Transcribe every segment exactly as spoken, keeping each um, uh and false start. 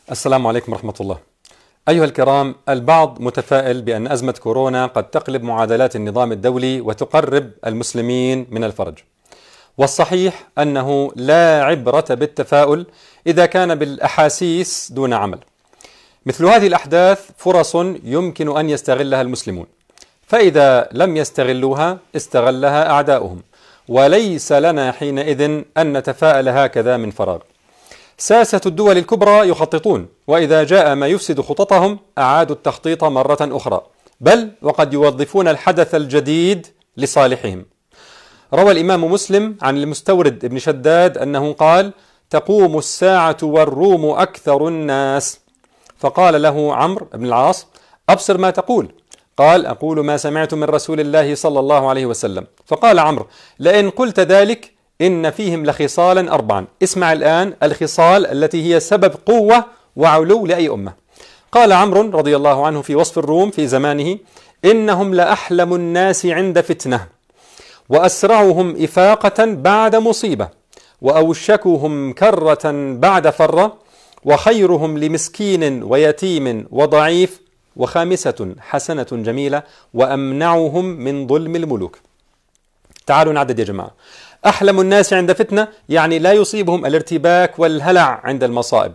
السلام عليكم ورحمة الله. أيها الكرام، البعض متفائل بأن أزمة كورونا قد تقلب معادلات النظام الدولي وتقرب المسلمين من الفرج، والصحيح أنه لا عبرة بالتفاؤل إذا كان بالأحاسيس دون عمل. مثل هذه الأحداث فرص يمكن أن يستغلها المسلمون، فإذا لم يستغلوها استغلها أعداؤهم، وليس لنا حينئذ أن نتفاءل هكذا من فراغ. ساسة الدول الكبرى يخططون، وإذا جاء ما يفسد خططهم أعادوا التخطيط مرة أخرى، بل وقد يوظفون الحدث الجديد لصالحهم. روى الإمام مسلم عن المستورد ابن شداد أنه قال: تقوم الساعة والروم أكثر الناس. فقال له عمرو بن العاص: أبصر ما تقول. قال: أقول ما سمعت من رسول الله صلى الله عليه وسلم. فقال عمرو: لئن قلت ذلك إن فيهم لخصالا أربعا. اسمع الآن الخصال التي هي سبب قوة وعلو لأي أمة. قال عمرو رضي الله عنه في وصف الروم في زمانه: إنهم لأحلم الناس عند فتنة، وأسرعهم إفاقة بعد مصيبة، وأوشكهم كرة بعد فرة، وخيرهم لمسكين ويتيم وضعيف، وخامسة حسنة جميلة، وأمنعهم من ظلم الملوك. تعالوا نعدد يا جماعة. أحلم الناس عند فتنة يعني لا يصيبهم الارتباك والهلع عند المصائب،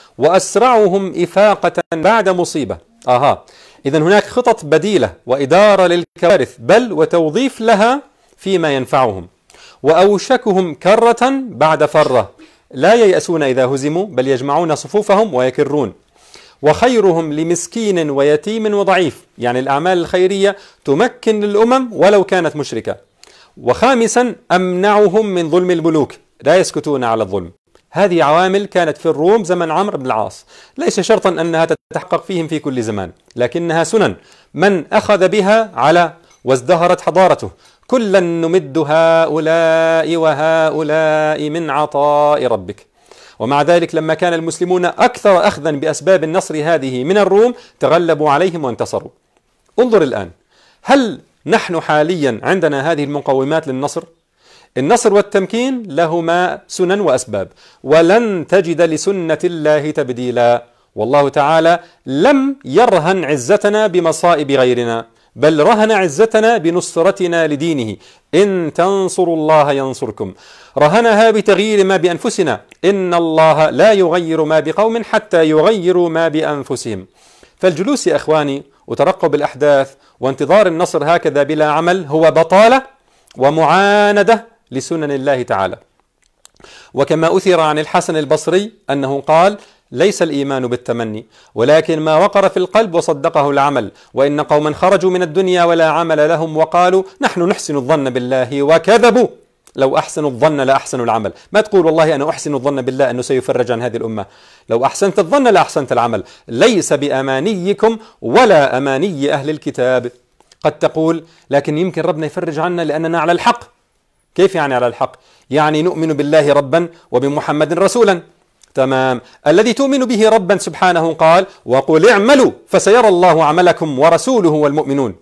وأسرعهم إفاقة بعد مصيبة. آها، إذن هناك خطط بديلة وإدارة للكوارث، بل وتوظيف لها فيما ينفعهم. وأوشكهم كرة بعد فرة، لا ييأسون إذا هزموا، بل يجمعون صفوفهم ويكرون. وخيرهم لمسكين ويتيم وضعيف، يعني الأعمال الخيرية تمكن الأمم ولو كانت مشركة. وخامسا أمنعهم من ظلم الملوك، لا يسكتون على الظلم. هذه عوامل كانت في الروم زمن عمرو بن العاص، ليس شرطا أنها تتحقق فيهم في كل زمان، لكنها سنن من أخذ بها على وازدهرت حضارته. كلا نمد هؤلاء وهؤلاء من عطاء ربك. ومع ذلك لما كان المسلمون أكثر أخذا بأسباب النصر هذه من الروم تغلبوا عليهم وانتصروا. انظر الآن، هل نحن حاليا عندنا هذه المقومات للنصر؟ النصر والتمكين لهما سنن وأسباب، ولن تجد لسنة الله تبديلا. والله تعالى لم يرهن عزتنا بمصائب غيرنا، بل رهن عزتنا بنصرتنا لدينه. إن تنصروا الله ينصركم. رهنها بتغيير ما بأنفسنا. إن الله لا يغير ما بقوم حتى يغيروا ما بأنفسهم. فالجلوس يا أخواني وترقب الأحداث وانتظار النصر هكذا بلا عمل هو بطالة ومعاندة لسنن الله تعالى. وكما أثر عن الحسن البصري أنه قال: ليس الإيمان بالتمني، ولكن ما وقر في القلب وصدقه العمل. وإن قوما خرجوا من الدنيا ولا عمل لهم وقالوا نحن نحسن الظن بالله، وكذبوا. لو أحسنوا الظن لأحسنوا العمل. ما تقول والله أنا أحسن الظن بالله أنه سيفرج عن هذه الأمة. لو أحسنت الظن لأحسنت العمل. ليس بأمانيكم ولا أماني أهل الكتاب. قد تقول لكن يمكن ربنا يفرج عنا لأننا على الحق. كيف يعني على الحق؟ يعني نؤمن بالله ربا وبمحمد رسولا. تمام. الذي تؤمن به ربا سبحانه قال: وقل اعملوا فسيرى الله عملكم ورسوله والمؤمنون.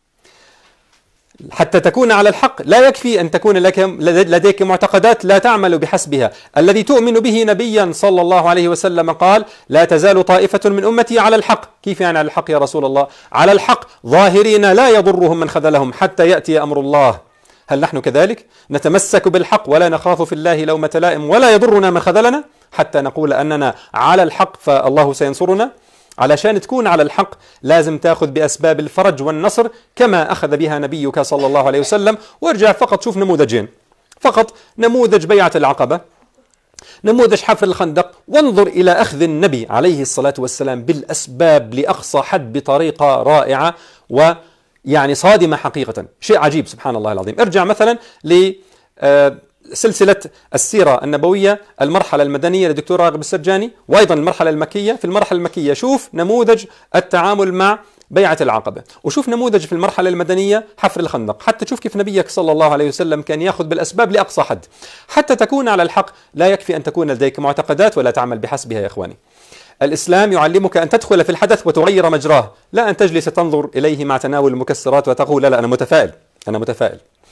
حتى تكون على الحق لا يكفي أن تكون لك لديك معتقدات لا تعمل بحسبها. الذي تؤمن به نبيا صلى الله عليه وسلم قال: لا تزال طائفة من أمتي على الحق. كيف يعني على الحق يا رسول الله؟ على الحق ظاهرين لا يضرهم من خذلهم حتى يأتي أمر الله. هل نحن كذلك؟ نتمسك بالحق ولا نخاف في الله لومة لائم ولا يضرنا من خذلنا حتى نقول أننا على الحق فالله سينصرنا؟ علشان تكون على الحق لازم تأخذ بأسباب الفرج والنصر كما أخذ بها نبيك صلى الله عليه وسلم. وارجع فقط شوف نموذجين، فقط نموذج بيعة العقبة، نموذج حفر الخندق، وانظر إلى أخذ النبي عليه الصلاة والسلام بالأسباب لأقصى حد بطريقة رائعة ويعني صادمة حقيقة. شيء عجيب سبحان الله العظيم. ارجع مثلا ل سلسلة السيرة النبوية، المرحلة المدنية للدكتور راغب السرجاني، وأيضا المرحلة المكية. في المرحلة المكية شوف نموذج التعامل مع بيعة العقبة، وشوف نموذج في المرحلة المدنية حفر الخندق، حتى تشوف كيف نبيك صلى الله عليه وسلم كان يأخذ بالأسباب لأقصى حد. حتى تكون على الحق لا يكفي أن تكون لديك معتقدات ولا تعمل بحسبها يا إخواني. الإسلام يعلمك أن تدخل في الحدث وتغير مجراه، لا أن تجلس تنظر إليه مع تناول المكسرات وتقول لا لا أنا متفائل أنا متفائل.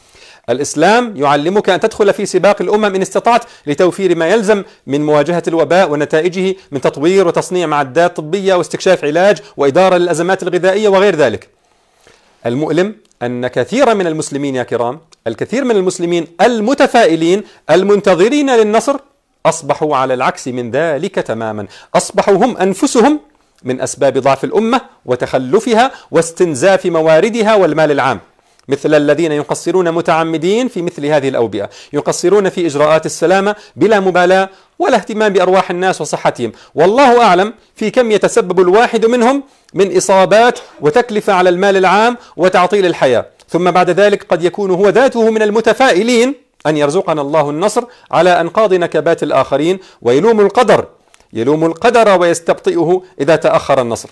الإسلام يعلمك أن تدخل في سباق الأمم إن استطعت لتوفير ما يلزم من مواجهة الوباء ونتائجه من تطوير وتصنيع معدات طبية واستكشاف علاج وإدارة للأزمات الغذائية وغير ذلك. المؤلم أن كثيرا من المسلمين يا كرام، الكثير من المسلمين المتفائلين المنتظرين للنصر أصبحوا على العكس من ذلك تماما، أصبحوا هم أنفسهم من أسباب ضعف الأمة وتخلفها واستنزاف مواردها والمال العام، مثل الذين يقصرون متعمدين في مثل هذه الأوبئة، يقصرون في إجراءات السلامة بلا مبالاة ولا اهتمام بأرواح الناس وصحتهم، والله أعلم في كم يتسبب الواحد منهم من إصابات وتكلفة على المال العام وتعطيل الحياة. ثم بعد ذلك قد يكون هو ذاته من المتفائلين أن يرزقنا الله النصر على أنقاض نكبات الآخرين، ويلوم القدر يلوم القدر ويستبطئه إذا تأخر النصر.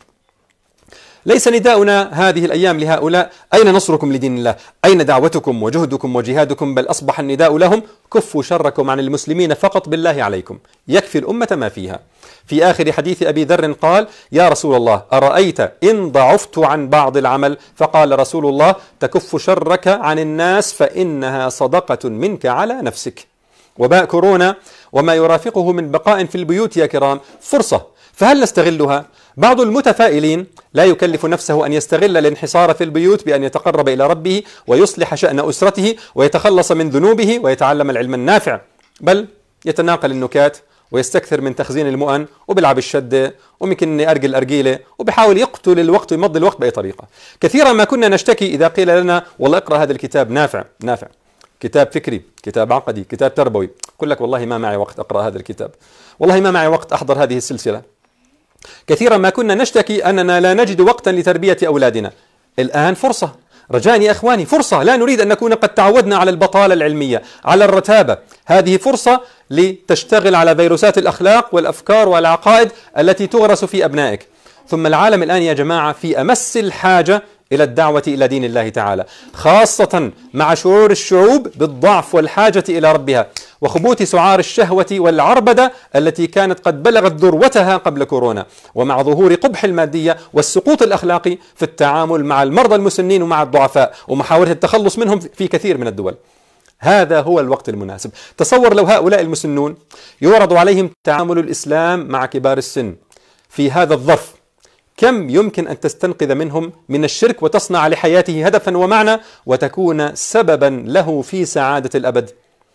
ليس نداؤنا هذه الأيام لهؤلاء أين نصركم لدين الله، أين دعوتكم وجهدكم وجهادكم، بل أصبح النداء لهم كفوا شركم عن المسلمين فقط بالله عليكم، يكفي الأمة ما فيها. في آخر حديث أبي ذر قال: يا رسول الله أرأيت إن ضعفت عن بعض العمل؟ فقال رسول الله: تكف شرك عن الناس فإنها صدقة منك على نفسك. وباء كورونا وما يرافقه من بقاء في البيوت يا كرام فرصة، فهل نستغلها؟ بعض المتفائلين لا يكلف نفسه أن يستغل الانحصار في البيوت بأن يتقرب إلى ربه ويصلح شأن أسرته ويتخلص من ذنوبه ويتعلم العلم النافع، بل يتناقل النكات ويستكثر من تخزين المؤن وبيلعب الشدة وممكن أرجل أرجيلة وبيحاول يقتل الوقت ويمضي الوقت بأي طريقة. كثيرا ما كنا نشتكي إذا قيل لنا والله اقرأ هذا الكتاب نافع نافع كتاب فكري، كتاب عقدي، كتاب تربوي، قل لك والله ما معي وقت أقرأ هذا الكتاب، والله ما معي وقت أحضر هذه السلسلة. كثيرا ما كنا نشتكي أننا لا نجد وقتا لتربية أولادنا. الآن فرصة، رجاء يا أخواني فرصة، لا نريد أن نكون قد تعودنا على البطالة العلمية، على الرتابة. هذه فرصة لتشتغل على فيروسات الأخلاق والأفكار والعقائد التي تغرس في أبنائك. ثم العالم الآن يا جماعة في أمس الحاجة إلى الدعوة إلى دين الله تعالى، خاصة مع شعور الشعوب بالضعف والحاجة إلى ربها وخبوت سعار الشهوة والعربدة التي كانت قد بلغت ذروتها قبل كورونا، ومع ظهور قبح المادية والسقوط الأخلاقي في التعامل مع المرضى المسنين ومع الضعفاء ومحاولة التخلص منهم في كثير من الدول. هذا هو الوقت المناسب. تصور لو هؤلاء المسنون يعرض عليهم تعامل الإسلام مع كبار السن في هذا الظرف، كم يمكن أن تستنقذ منهم من الشرك وتصنع لحياته هدفا ومعنى وتكون سببا له في سعادة الأبد.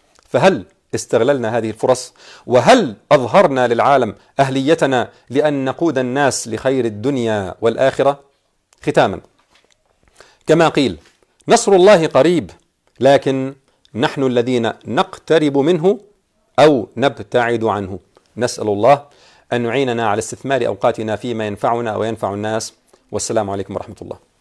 فهل استغللنا هذه الفرص؟ وهل أظهرنا للعالم أهليتنا لأن نقود الناس لخير الدنيا والآخرة؟ ختاما، كما قيل نصر الله قريب، لكن نحن الذين نقترب منه أو نبتعد عنه. نسأل الله أن يعيننا على استثمار أوقاتنا فيما ينفعنا وينفع الناس، والسلام عليكم ورحمة الله.